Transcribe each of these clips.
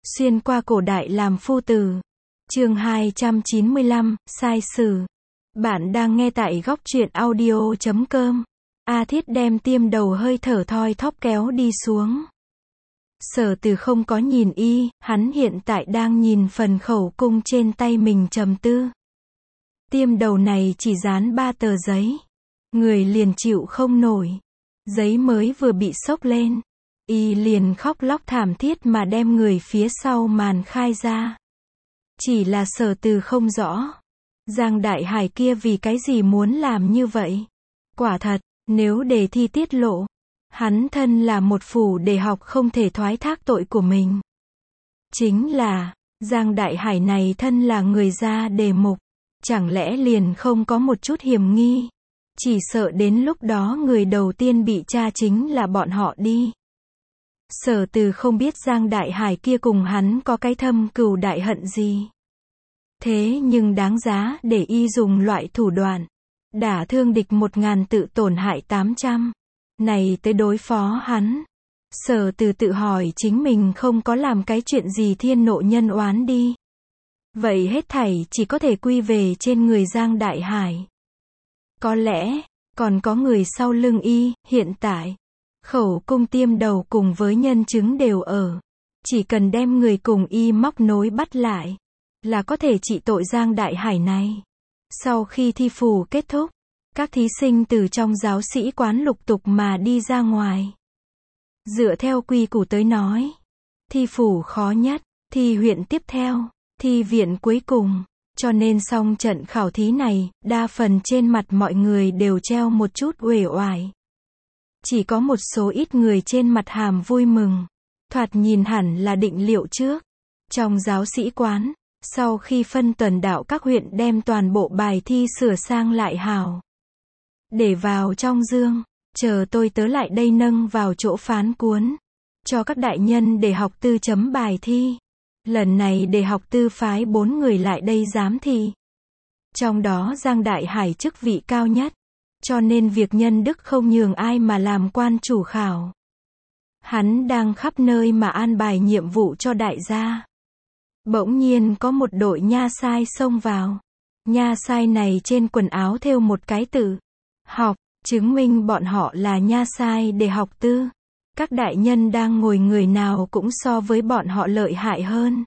Xuyên qua cổ đại làm phu tử. Chương 295, sai sử. Bạn đang nghe tại góc truyện audio.com. A Thiết đem tiêm đầu hơi thở thoi thóp kéo đi xuống. Sở Từ không có nhìn y, hắn hiện tại đang nhìn phần khẩu cung trên tay mình trầm tư. Tiêm đầu này chỉ dán 3 tờ giấy. Người liền chịu không nổi. Giấy mới vừa bị xốc lên. Y liền khóc lóc thảm thiết mà đem người phía sau màn khai ra. Chỉ là Sở Từ không rõ. Giang Đại Hải kia vì cái gì muốn làm như vậy? Quả thật, nếu đề thi tiết lộ, hắn thân là một phủ để học không thể thoái thác tội của mình. Chính là, Giang Đại Hải này thân là người ra đề mục, chẳng lẽ liền không có một chút hiểm nghi? Chỉ sợ đến lúc đó người đầu tiên bị tra chính là bọn họ đi. Sở Từ không biết Giang Đại Hải kia cùng hắn có cái thâm cừu đại hận gì. Thế nhưng đáng giá để y dùng loại thủ đoạn đả thương địch 1000 tự tổn hại 800. Này tới đối phó hắn. Sở Từ tự hỏi chính mình không có làm cái chuyện gì thiên nộ nhân oán đi. Vậy hết thảy chỉ có thể quy về trên người Giang Đại Hải. Có lẽ, còn có người sau lưng y, hiện tại. Khẩu cung tiêm đầu cùng với nhân chứng đều ở. Chỉ cần đem người cùng y móc nối bắt lại, là có thể trị tội Giang Đại Hải này. Sau khi thi phủ kết thúc, các thí sinh từ trong giáo sĩ quán lục tục mà đi ra ngoài. Dựa theo quy củ tới nói, thi phủ khó nhất, thi huyện tiếp theo, thi viện cuối cùng. Cho nên xong trận khảo thí này, đa phần trên mặt mọi người đều treo một chút uể oải. Chỉ có một số ít người trên mặt hàm vui mừng. Thoạt nhìn hẳn là định liệu trước. Trong giáo sĩ quán, sau khi phân tuần đạo các huyện đem toàn bộ bài thi sửa sang lại hào. Để vào trong dương, chờ tôi tớ lại đây nâng vào chỗ phán cuốn. Cho các đại nhân để học tư chấm bài thi. Lần này để học tư phái 4 người lại đây giám thị. Trong đó Giang Đại Hải chức vị cao nhất. Cho nên việc nhân đức không nhường ai mà làm quan chủ khảo. Hắn đang khắp nơi mà an bài nhiệm vụ cho đại gia. Bỗng nhiên có một đội nha sai xông vào. Nha sai này trên quần áo thêu một cái tự học, chứng minh bọn họ là nha sai để học tư. Các đại nhân đang ngồi người nào cũng so với bọn họ lợi hại hơn.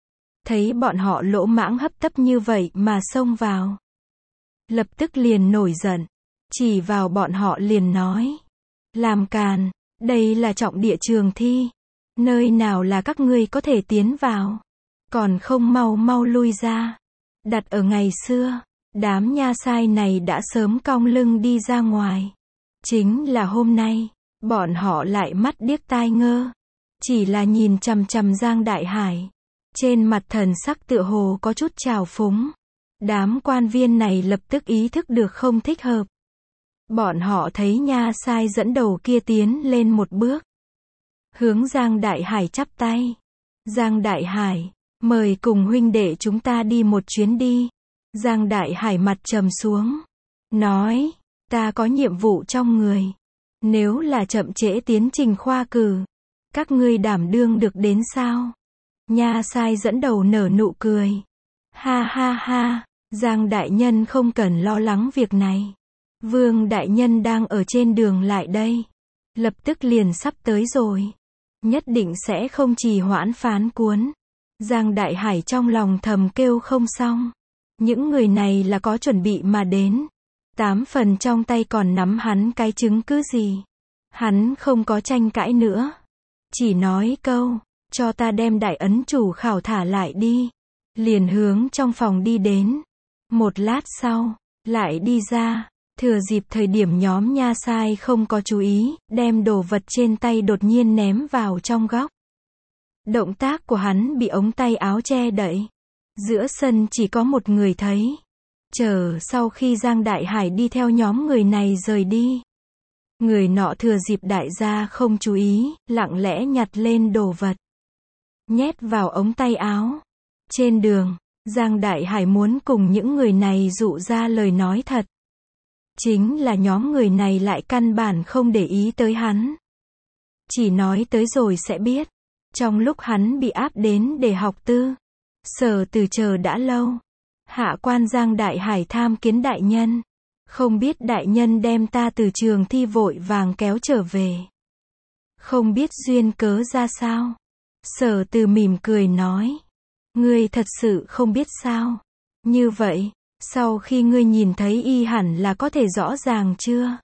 Thấy bọn họ lỗ mãng hấp tấp như vậy mà xông vào. Lập tức liền nổi giận. Chỉ vào bọn họ liền nói. Làm càn, đây là trọng địa trường thi. Nơi nào là các ngươi có thể tiến vào. Còn không mau mau lui ra. Đặt ở ngày xưa, đám nha sai này đã sớm cong lưng đi ra ngoài. Chính là hôm nay, bọn họ lại mắt điếc tai ngơ. Chỉ là nhìn chằm chằm Giang Đại Hải. Trên mặt thần sắc tựa hồ có chút trào phúng. Đám quan viên này lập tức ý thức được không thích hợp. Bọn họ thấy nha sai dẫn đầu kia tiến lên một bước. Hướng Giang Đại Hải chắp tay. Giang Đại Hải, mời cùng huynh đệ chúng ta đi một chuyến đi. Giang Đại Hải mặt trầm xuống. Nói, ta có nhiệm vụ trong người. Nếu là chậm trễ tiến trình khoa cử, các ngươi đảm đương được đến sao? Nha sai dẫn đầu nở nụ cười. Ha ha ha, Giang Đại Nhân không cần lo lắng việc này. Vương Đại Nhân đang ở trên đường lại đây. Lập tức liền sắp tới rồi. Nhất định sẽ không trì hoãn phán cuốn. Giang Đại Hải trong lòng thầm kêu không xong. Những người này là có chuẩn bị mà đến. 8 phần trong tay còn nắm hắn cái chứng cứ gì. Hắn không có tranh cãi nữa. Chỉ nói câu, cho ta đem đại ấn chủ khảo thả lại đi. Liền hướng trong phòng đi đến. Một lát sau, lại đi ra. Thừa dịp thời điểm nhóm nha sai không có chú ý, đem đồ vật trên tay đột nhiên ném vào trong góc. Động tác của hắn bị ống tay áo che đậy. Giữa sân chỉ có một người thấy. Chờ sau khi Giang Đại Hải đi theo nhóm người này rời đi. Người nọ thừa dịp đại gia không chú ý, lặng lẽ nhặt lên đồ vật. Nhét vào ống tay áo. Trên đường, Giang Đại Hải muốn cùng những người này dụ ra lời nói thật. Chính là nhóm người này lại căn bản không để ý tới hắn. Chỉ nói tới rồi sẽ biết. Trong lúc hắn bị áp đến để học tư, Sở Từ chờ đã lâu. Hạ quan Giang Đại Hải tham kiến đại nhân. Không biết đại nhân đem ta từ trường thi vội vàng kéo trở về. Không biết duyên cớ ra sao. Sở Từ mỉm cười nói. Ngươi thật sự không biết sao. Như vậy, sau khi ngươi nhìn thấy y hẳn là có thể rõ ràng chưa?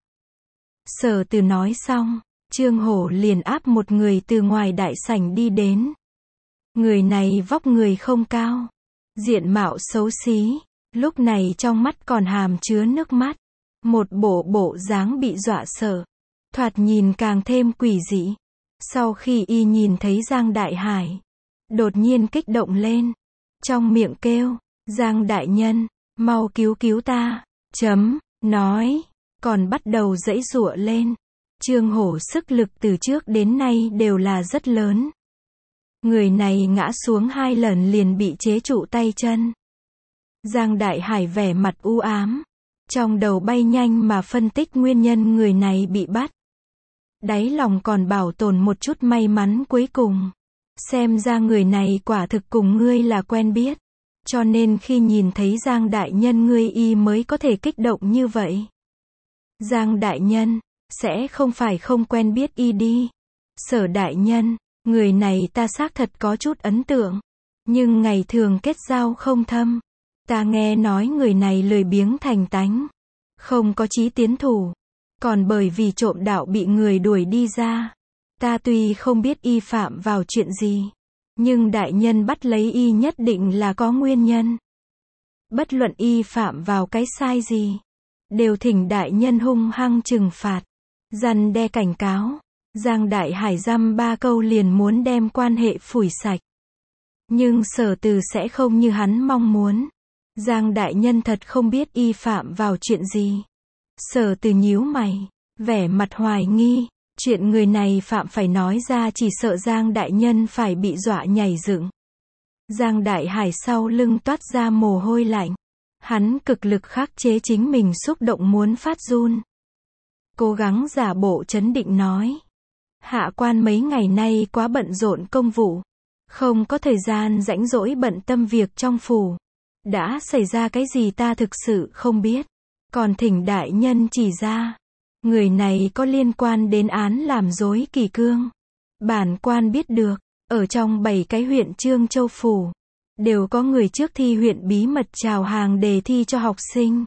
Sở Từ nói xong, Trương Hổ liền áp một người từ ngoài đại sảnh đi đến. Người này vóc người không cao, diện mạo xấu xí, lúc này trong mắt còn hàm chứa nước mắt. Một bộ dáng bị dọa sợ, thoạt nhìn càng thêm quỷ dị. Sau khi y nhìn thấy Giang Đại Hải, đột nhiên kích động lên, trong miệng kêu, Giang đại nhân, mau cứu cứu ta, nói, còn bắt đầu giãy giụa lên. Trương Hổ sức lực từ trước đến nay đều là rất lớn. Người này ngã xuống 2 lần liền bị chế trụ tay chân. Giang Đại Hải vẻ mặt u ám, trong đầu bay nhanh mà phân tích nguyên nhân người này bị bắt. Đáy lòng còn bảo tồn một chút may mắn cuối cùng. Xem ra người này quả thực cùng ngươi là quen biết. Cho nên khi nhìn thấy Giang đại nhân ngươi y mới có thể kích động như vậy. Giang đại nhân, sẽ không phải không quen biết y đi. Sở đại nhân, người này ta xác thật có chút ấn tượng. Nhưng ngày thường kết giao không thâm. Ta nghe nói người này lười biếng thành tánh. Không có chí tiến thủ. Còn bởi vì trộm đạo bị người đuổi đi ra. Ta tuy không biết y phạm vào chuyện gì. Nhưng đại nhân bắt lấy y nhất định là có nguyên nhân. Bất luận y phạm vào cái sai gì, đều thỉnh đại nhân hung hăng trừng phạt, răn đe cảnh cáo. Giang Đại Hải dăm 3 câu liền muốn đem quan hệ phủi sạch. Nhưng Sở Từ sẽ không như hắn mong muốn. Giang đại nhân thật không biết y phạm vào chuyện gì. Sở Từ nhíu mày, vẻ mặt hoài nghi. Chuyện người này phạm phải nói ra chỉ sợ Giang đại nhân phải bị dọa nhảy dựng. Giang Đại Hải sau lưng toát ra mồ hôi lạnh. Hắn cực lực khắc chế chính mình xúc động muốn phát run. Cố gắng giả bộ trấn định nói. Hạ quan mấy ngày nay quá bận rộn công vụ. Không có thời gian rãnh rỗi bận tâm việc trong phủ. Đã xảy ra cái gì ta thực sự không biết. Còn thỉnh đại nhân chỉ ra. Người này có liên quan đến án làm dối kỷ cương. Bản quan biết được, ở trong 7 cái huyện Trương Châu phủ, đều có người trước thi huyện bí mật chào hàng đề thi cho học sinh.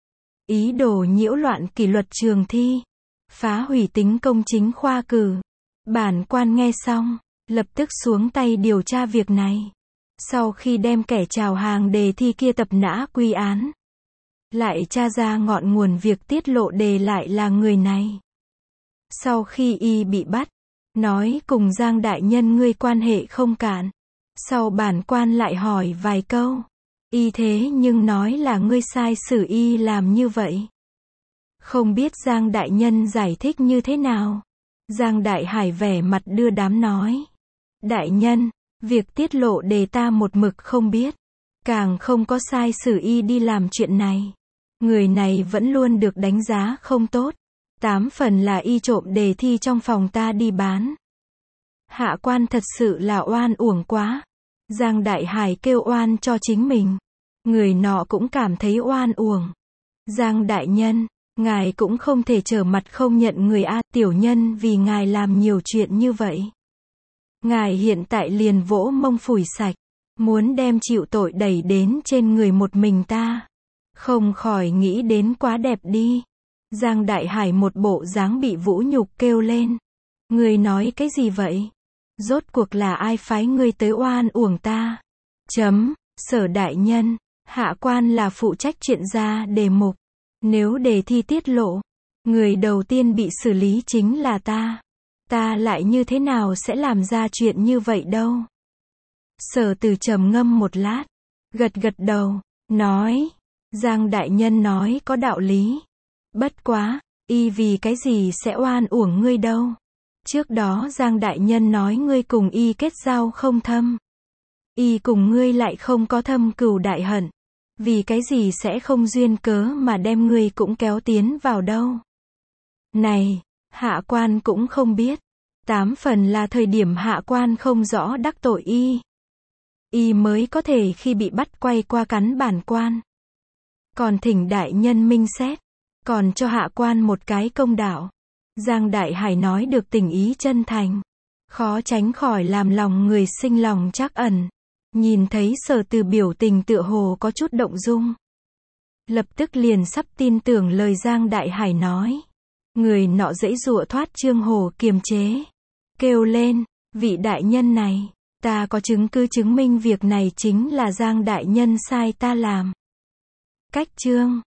Ý đồ nhiễu loạn kỷ luật trường thi, phá hủy tính công chính khoa cử. Bản quan nghe xong, lập tức xuống tay điều tra việc này. Sau khi đem kẻ chào hàng đề thi kia tập nã quy án, lại tra ra ngọn nguồn việc tiết lộ đề lại là người này. Sau khi y bị bắt, nói cùng Giang đại nhân ngươi quan hệ không cạn. Sau bản quan lại hỏi vài câu. Y thế nhưng nói là ngươi sai xử y làm như vậy. Không biết Giang đại nhân giải thích như thế nào. Giang Đại Hải vẻ mặt đưa đám nói. Đại nhân, việc tiết lộ đề ta một mực không biết. Càng không có sai xử y đi làm chuyện này. Người này vẫn luôn được đánh giá không tốt. 8 phần là y trộm đề thi trong phòng ta đi bán. Hạ quan thật sự là oan uổng quá. Giang Đại Hải kêu oan cho chính mình. Người nọ cũng cảm thấy oan uổng. Giang đại nhân, ngài cũng không thể trở mặt không nhận người a, tiểu nhân vì ngài làm nhiều chuyện như vậy. Ngài hiện tại liền vỗ mông phủi sạch, muốn đem chịu tội đẩy đến trên người một mình ta. Không khỏi nghĩ đến quá đẹp đi. Giang Đại Hải một bộ dáng bị vũ nhục kêu lên. Ngươi nói cái gì vậy? Rốt cuộc là ai phái ngươi tới oan uổng ta? Sở đại nhân, hạ quan là phụ trách chuyện ra đề mục. Nếu đề thi tiết lộ, người đầu tiên bị xử lý chính là ta. Ta lại như thế nào sẽ làm ra chuyện như vậy đâu? Sở Từ trầm ngâm một lát, gật đầu, nói. Giang đại nhân nói có đạo lý. Bất quá, y vì cái gì sẽ oan uổng ngươi đâu? Trước đó Giang đại nhân nói ngươi cùng y kết giao không thâm. Y cùng ngươi lại không có thâm cừu đại hận. Vì cái gì sẽ không duyên cớ mà đem ngươi cũng kéo tiến vào đâu? Này, hạ quan cũng không biết. 8 phần là thời điểm hạ quan không rõ đắc tội y mới có thể khi bị bắt quay qua cắn bản quan. Còn thỉnh đại nhân minh xét, còn cho hạ quan một cái công đạo. Giang Đại Hải nói được tình ý chân thành, khó tránh khỏi làm lòng người sinh lòng trắc ẩn. Nhìn thấy Sở Từ biểu tình tựa hồ có chút động dung, lập tức liền sắp tin tưởng lời Giang Đại Hải nói. Người nọ giãy giụa thoát Trương Hổ kiềm chế, kêu lên, vị đại nhân này, ta có chứng cứ chứng minh việc này chính là Giang đại nhân sai ta làm. Cách chương